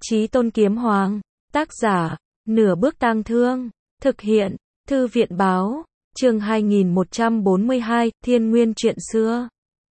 Chí Tôn Kiếm Hoàng, tác giả, Nửa Bước Tang Thương, thực hiện, Thư viện Báo, chương 2142, Thiên Nguyên chuyện xưa.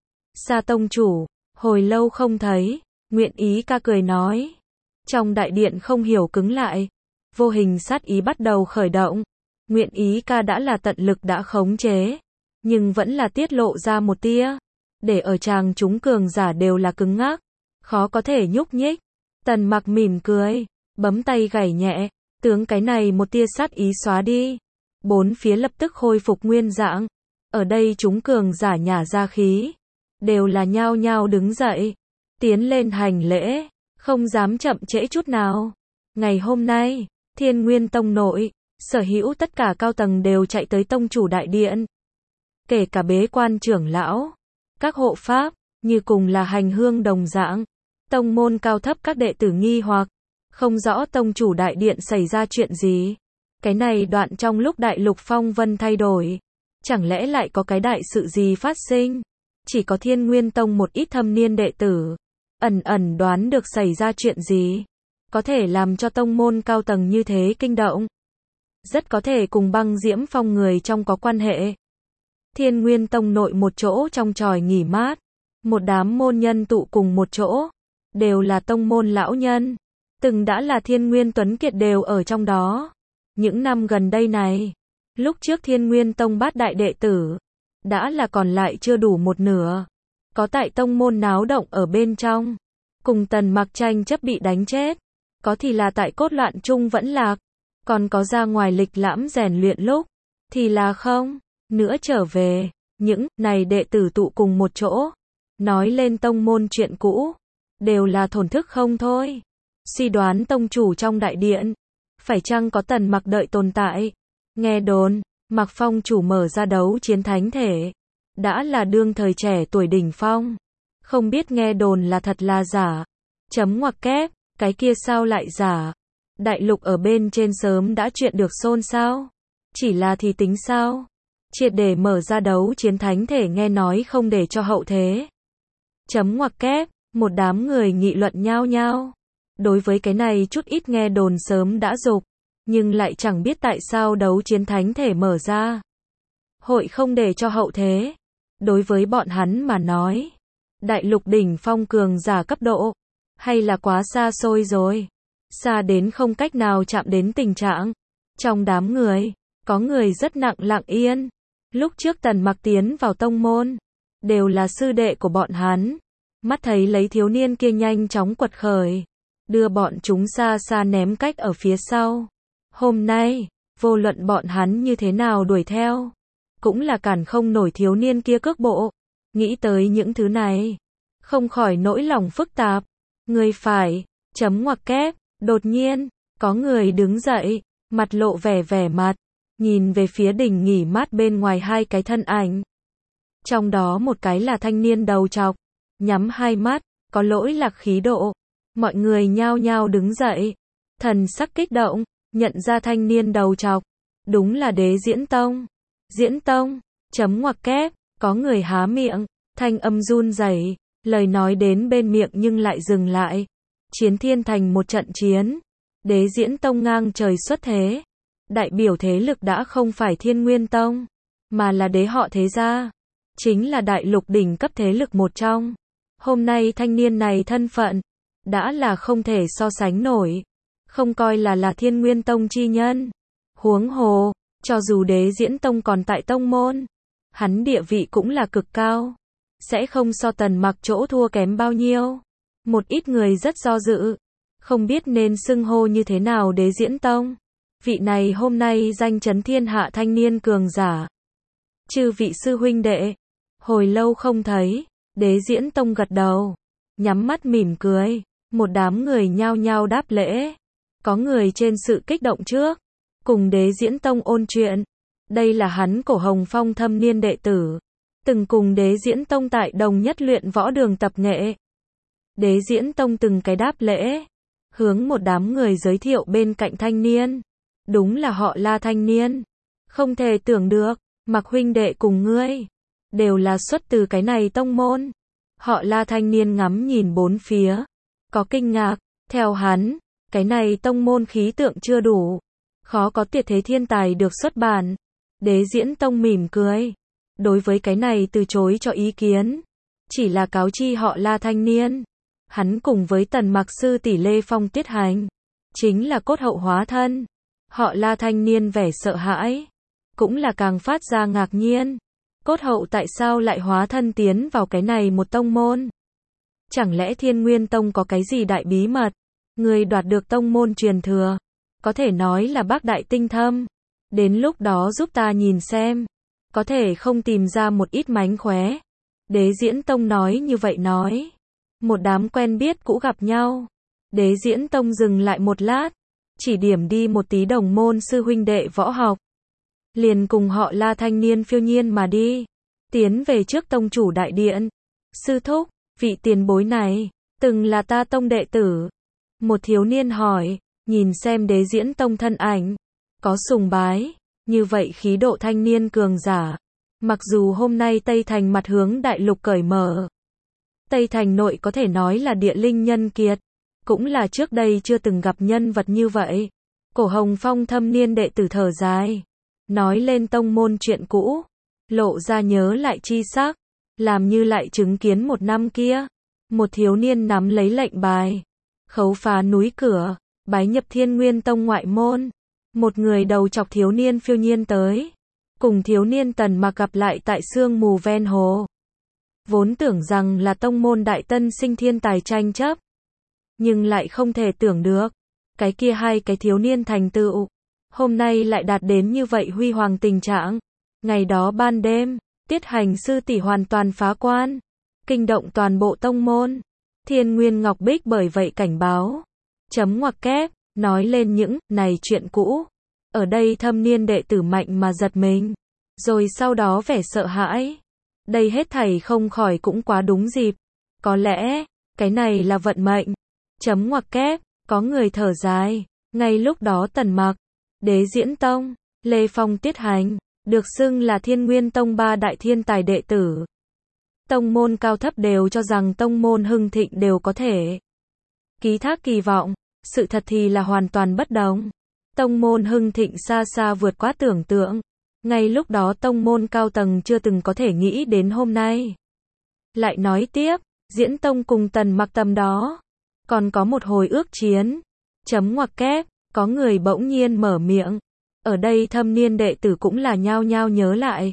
Sa tông chủ, hồi lâu không thấy, Nguyện Ý ca cười nói. Trong đại điện không hiểu cứng lại, vô hình sát ý bắt đầu khởi động. Nguyện Ý ca đã là tận lực đã khống chế, nhưng vẫn là tiết lộ ra một tia, để ở chàng chúng cường giả đều là cứng ngắc, khó có thể nhúc nhích. Tần Mặc mỉm cười, bấm tay gảy nhẹ, tướng cái này một tia sát ý xóa đi. Bốn phía lập tức khôi phục nguyên dạng. Ở đây chúng cường giả nhả ra khí, đều là nhao nhao đứng dậy, tiến lên hành lễ, không dám chậm trễ chút nào. Ngày hôm nay, Thiên Nguyên Tông nội, sở hữu tất cả cao tầng đều chạy tới tông chủ đại điện. Kể cả bế quan trưởng lão, các hộ pháp, như cùng là hành hương đồng dạng. Tông môn cao thấp các đệ tử nghi hoặc, không rõ tông chủ đại điện xảy ra chuyện gì. Cái này đoạn trong lúc đại lục phong vân thay đổi, chẳng lẽ lại có cái đại sự gì phát sinh? Chỉ có Thiên Nguyên Tông một ít thâm niên đệ tử, ẩn ẩn đoán được xảy ra chuyện gì, có thể làm cho tông môn cao tầng như thế kinh động. Rất có thể cùng Băng Diễm Phong người trong có quan hệ. Thiên Nguyên Tông nội một chỗ trong tròi nghỉ mát, một đám môn nhân tụ cùng một chỗ, đều là tông môn lão nhân, từng đã là Thiên Nguyên Tuấn Kiệt đều ở trong đó. Những năm gần đây này, lúc trước Thiên Nguyên Tông bát đại đệ tử, đã là còn lại chưa đủ một nửa. Có tại tông môn náo động ở bên trong, cùng Tần Mặc tranh chấp bị đánh chết, có thì là tại cốt loạn chung vẫn lạc, còn có ra ngoài lịch lãm rèn luyện lúc, thì là không, nữa trở về. Những này đệ tử tụ cùng một chỗ, nói lên tông môn chuyện cũ, đều là thổn thức không thôi. Suy đoán tông chủ trong đại điện, phải chăng có Tần Mặc đợi tồn tại? Nghe đồn, Mặc Phong chủ mở ra đấu chiến thánh thể, đã là đương thời trẻ tuổi đỉnh phong. Không biết nghe đồn là thật là giả. Chấm ngoặc kép, cái kia sao lại giả? Đại lục ở bên trên sớm đã chuyện được xôn xao. Chỉ là thì tính sao? Triệt để mở ra đấu chiến thánh thể nghe nói không để cho hậu thế. Chấm ngoặc kép, một đám người nghị luận nhao nhao. Đối với cái này chút ít nghe đồn sớm đã dục, nhưng lại chẳng biết tại sao đấu chiến thánh thể mở ra hội không để cho hậu thế. Đối với bọn hắn mà nói, đại lục đỉnh phong cường giả cấp độ, hay là quá xa xôi rồi, xa đến không cách nào chạm đến tình trạng. Trong đám người, có người rất lặng yên. Lúc trước Tần Mặc tiến vào tông môn, đều là sư đệ của bọn hắn. Mắt thấy lấy thiếu niên kia nhanh chóng quật khởi, đưa bọn chúng xa xa ném cách ở phía sau. Hôm nay, vô luận bọn hắn như thế nào đuổi theo, cũng là cản không nổi thiếu niên kia cước bộ. Nghĩ tới những thứ này, không khỏi nỗi lòng phức tạp. Người phải, chấm ngoặc kép, đột nhiên, có người đứng dậy, mặt lộ vẻ mặt, nhìn về phía đỉnh nghỉ mát bên ngoài hai cái thân ảnh. Trong đó một cái là thanh niên đầu trọc, nhắm hai mắt, có lỗi lạc khí độ. Mọi người nhao nhao đứng dậy, thần sắc kích động, nhận ra thanh niên đầu trọc, đúng là Đế Diễn Tông. Diễn Tông, chấm ngoặc kép, có người há miệng, thanh âm run rẩy, lời nói đến bên miệng nhưng lại dừng lại. Chiến thiên thành một trận chiến, Đế Diễn Tông ngang trời xuất thế, đại biểu thế lực đã không phải Thiên Nguyên Tông, mà là đế họ Thế gia, chính là đại lục đỉnh cấp thế lực một trong. Hôm nay thanh niên này thân phận, đã là không thể so sánh nổi, không coi là Thiên Nguyên Tông chi nhân. Huống hồ, cho dù Đế Diễn Tông còn tại tông môn, hắn địa vị cũng là cực cao, sẽ không so Tần Mặc chỗ thua kém bao nhiêu. Một ít người rất do dự, không biết nên xưng hô như thế nào Đế Diễn Tông. Vị này hôm nay danh chấn thiên hạ thanh niên cường giả. Chư vị sư huynh đệ, hồi lâu không thấy. Đế Diễn Tông gật đầu, nhắm mắt mỉm cười. Một đám người nhao nhao đáp lễ. Có người trên sự kích động trước, cùng Đế Diễn Tông ôn chuyện. Đây là hắn Cổ Hồng Phong thâm niên đệ tử, từng cùng Đế Diễn Tông tại đồng nhất luyện võ đường tập nghệ. Đế Diễn Tông từng cái đáp lễ, hướng một đám người giới thiệu bên cạnh thanh niên. Đúng là họ La thanh niên. Không thể tưởng được, Mặc huynh đệ cùng ngươi, đều là xuất từ cái này tông môn. Họ La thanh niên ngắm nhìn bốn phía, có kinh ngạc, Theo hắn, cái này tông môn khí tượng chưa đủ, khó có tuyệt thế thiên tài được xuất bản. Đế Diễn Tông mỉm cười, đối với cái này từ chối cho ý kiến, chỉ là cáo chi họ La thanh niên. Hắn cùng với Tần Mặc sư tỷ Lê Phong Tiết Hành, chính là cốt hậu hóa thân. Họ La thanh niên vẻ sợ hãi, cũng là càng phát ra ngạc nhiên. Cốt hậu tại sao lại hóa thân tiến vào cái này một tông môn? Chẳng lẽ Thiên Nguyên Tông có cái gì đại bí mật? Người đoạt được tông môn truyền thừa, có thể nói là bác đại tinh thâm. Đến lúc đó giúp ta nhìn xem, có thể không tìm ra một ít mánh khóe. Đế Diễn Tông nói như vậy nói. Một đám quen biết cũ gặp nhau. Đế Diễn Tông dừng lại một lát, chỉ điểm đi một tí đồng môn sư huynh đệ võ học. Liền cùng họ La thanh niên phiêu nhiên mà đi, tiến về trước tông chủ đại điện. Sư thúc, vị tiền bối này, từng là ta tông đệ tử. Một thiếu niên hỏi, nhìn xem Đế Diễn Tông thân ảnh, có sùng bái, như vậy khí độ thanh niên cường giả. Mặc dù hôm nay Tây Thành mặt hướng đại lục cởi mở, Tây Thành nội có thể nói là địa linh nhân kiệt, cũng là trước đây chưa từng gặp nhân vật như vậy. Cổ Hồng Phong thâm niên đệ tử thở dài, nói lên tông môn chuyện cũ, lộ ra nhớ lại chi sắc, làm như lại chứng kiến một năm kia. Một thiếu niên nắm lấy lệnh bài, khấu phá núi cửa, bái nhập Thiên Nguyên Tông ngoại môn. Một người đầu chọc thiếu niên phiêu nhiên tới, cùng thiếu niên Tần Mặc gặp lại tại sương mù ven hồ. Vốn tưởng rằng là tông môn đại tân sinh thiên tài tranh chấp, nhưng lại không thể tưởng được, cái kia hai cái thiếu niên thành tựu, hôm nay lại đạt đến như vậy huy hoàng tình trạng. Ngày đó ban đêm, Tiết Hành sư tỷ hoàn toàn phá quan, kinh động toàn bộ tông môn. Thiên Nguyên Ngọc Bích bởi vậy cảnh báo, chấm ngoặc kép, nói lên những này chuyện cũ. Ở đây thâm niên đệ tử mạnh mà giật mình, rồi sau đó vẻ sợ hãi. Đây hết thảy không khỏi cũng quá đúng dịp. Có lẽ, cái này là vận mệnh. Chấm ngoặc kép, có người thở dài. Ngay lúc đó Tần Mặc, Đế Diễn Tông, Lê Phong Tiết Hành, được xưng là Thiên Nguyên Tông ba đại thiên tài đệ tử. Tông môn cao thấp đều cho rằng tông môn hưng thịnh đều có thể ký thác kỳ vọng. Sự thật thì là hoàn toàn bất đồng. Tông môn hưng thịnh xa xa vượt quá tưởng tượng. Ngay lúc đó tông môn cao tầng chưa từng có thể nghĩ đến hôm nay. Lại nói tiếp, Diễn Tông cùng Tần Mặc tầm đó, còn có một hồi ước chiến. Chấm ngoặc kép, có người bỗng nhiên mở miệng. Ở đây thâm niên đệ tử cũng là nhao nhao nhớ lại.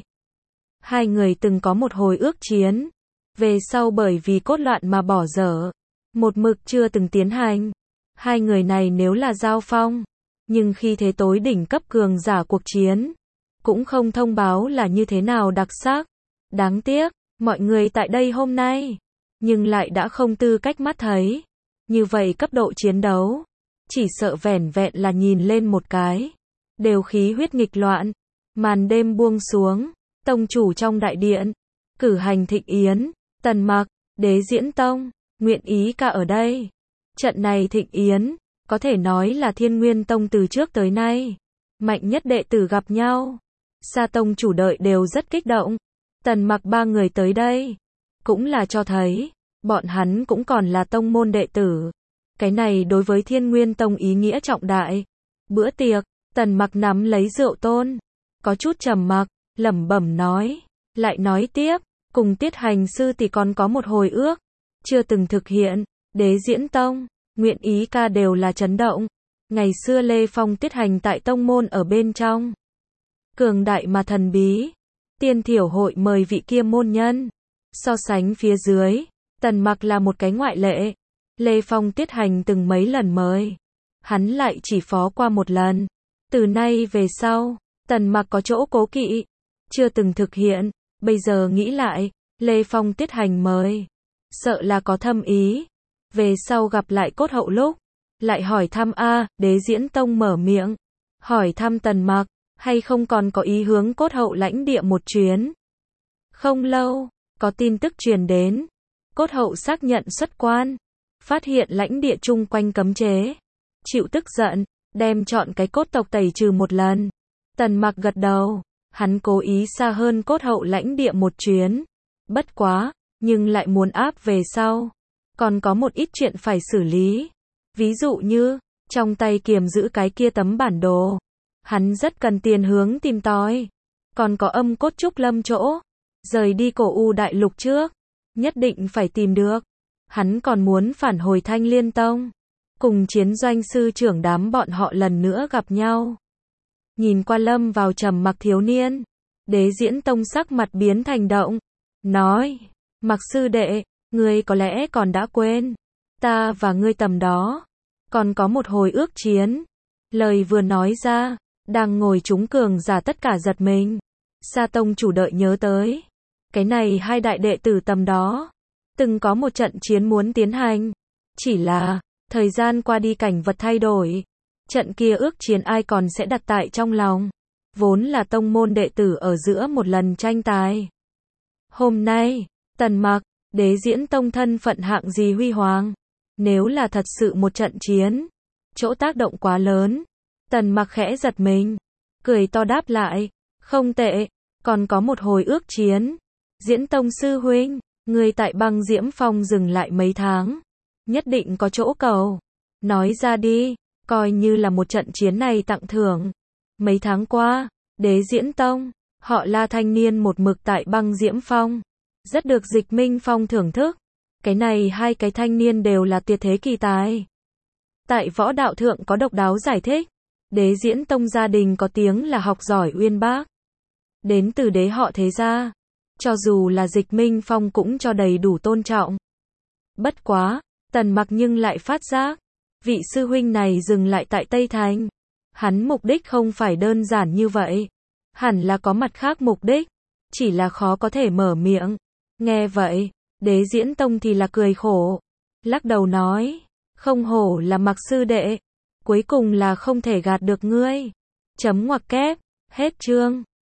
Hai người từng có một hồi ước chiến. Về sau bởi vì cốt loạn mà bỏ dở. Một mực chưa từng tiến hành. Hai người này nếu là giao phong, nhưng khi thế tối đỉnh cấp cường giả cuộc chiến, cũng không thông báo là như thế nào đặc sắc. Đáng tiếc, mọi người tại đây hôm nay, nhưng lại đã không tư cách mắt thấy. Như vậy cấp độ chiến đấu, chỉ sợ vẻn vẹn là nhìn lên một cái, đều khí huyết nghịch loạn. Màn đêm buông xuống, tông chủ trong đại điện, cử hành thịnh yến, Tần Mặc, Đế Diễn Tông, nguyện ý ca ở đây. Trận này thịnh yến, có thể nói là Thiên Nguyên Tông từ trước tới nay, mạnh nhất đệ tử gặp nhau. Sa tông chủ đợi đều rất kích động. Tần Mặc ba người tới đây, cũng là cho thấy, bọn hắn cũng còn là tông môn đệ tử. Cái này đối với Thiên Nguyên Tông ý nghĩa trọng đại. Bữa tiệc, Tần Mặc nắm lấy rượu tôn, có chút trầm mặc, lẩm bẩm nói, lại nói tiếp, cùng Tiết Hành sư thì còn có một hồi ước, chưa từng thực hiện. Đế Diễn Tông, nguyện ý ca đều là chấn động. Ngày xưa Lê Phong Tiết Hành tại tông môn ở bên trong, cường đại mà thần bí. Tiên thiểu hội mời vị kia môn nhân. So sánh phía dưới, Tần Mặc là một cái ngoại lệ. Lê Phong Tiết Hành từng mấy lần mời, hắn lại chỉ phó qua một lần. Từ nay về sau, Tần Mặc có chỗ cố kỵ, chưa từng thực hiện. Bây giờ nghĩ lại, Lê Phong Tiết Hành mời, sợ là có thâm ý. Về sau gặp lại cốt hậu lúc, lại hỏi thăm Đế Diễn Tông mở miệng, hỏi thăm Tần Mặc, hay không còn có ý hướng cốt hậu lãnh địa một chuyến. Không lâu, có tin tức truyền đến, cốt hậu xác nhận xuất quan, phát hiện lãnh địa chung quanh cấm chế, chịu tức giận, đem chọn cái cốt tộc tẩy trừ một lần. Tần Mặc gật đầu, hắn cố ý xa hơn cốt hậu lãnh địa một chuyến, bất quá, nhưng lại muốn áp về sau, còn có một ít chuyện phải xử lý. Ví dụ như, trong tay kiềm giữ cái kia tấm bản đồ. Hắn rất cần tiền hướng tìm tòi. Còn có âm cốt trúc lâm chỗ. Rời đi cổ u đại lục trước. Nhất định phải tìm được. Hắn còn muốn phản hồi Thanh Liên Tông. Cùng chiến doanh sư trưởng đám bọn họ lần nữa gặp nhau. Nhìn qua lâm vào trầm mặc thiếu niên. Đế Diễn Tông sắc mặt biến thành động. Nói, Mặc sư đệ, ngươi có lẽ còn đã quên. Ta và ngươi tầm đó. Còn có một hồi ước chiến. Lời vừa nói ra, đang ngồi chúng cường giả tất cả giật mình. Sa tông chủ đợi nhớ tới. Cái này hai đại đệ tử tầm đó. Từng có một trận chiến muốn tiến hành. Chỉ là, thời gian qua đi cảnh vật thay đổi. Trận kia ước chiến ai còn sẽ đặt tại trong lòng. Vốn là tông môn đệ tử ở giữa một lần tranh tài. Hôm nay, Tần Mặc, Đế Diễn Tông thân phận hạng gì huy hoàng. Nếu là thật sự một trận chiến, chỗ tác động quá lớn. Tần Mặc khẽ giật mình, cười to đáp lại, không tệ, còn có một hồi ước chiến. Diễn Tông sư huynh, người tại Băng Diễm Phong dừng lại mấy tháng, nhất định có chỗ cầu. Nói ra đi, coi như là một trận chiến này tặng thưởng. Mấy tháng qua, Đế Diễn Tông, họ La thanh niên một mực tại Băng Diễm Phong, rất được Dịch Minh Phong thưởng thức. Cái này hai cái thanh niên đều là tuyệt thế kỳ tài. Tại võ đạo thượng có độc đáo giải thích. Đế Diễn Tông gia đình có tiếng là học giỏi uyên bác. Đến từ đế họ thế gia. Cho dù là Dịch Minh Phong cũng cho đầy đủ tôn trọng. Bất quá, Tần Mặc nhưng lại phát giác. Vị sư huynh này dừng lại tại Tây Thành. Hắn mục đích không phải đơn giản như vậy. Hẳn là có mặt khác mục đích. Chỉ là khó có thể mở miệng. Nghe vậy, Đế Diễn Tông thì là cười khổ. Lắc đầu nói, không hổ là Mặc sư đệ. Cuối cùng là không thể gạt được ngươi. Chấm ngoặc kép, hết chương.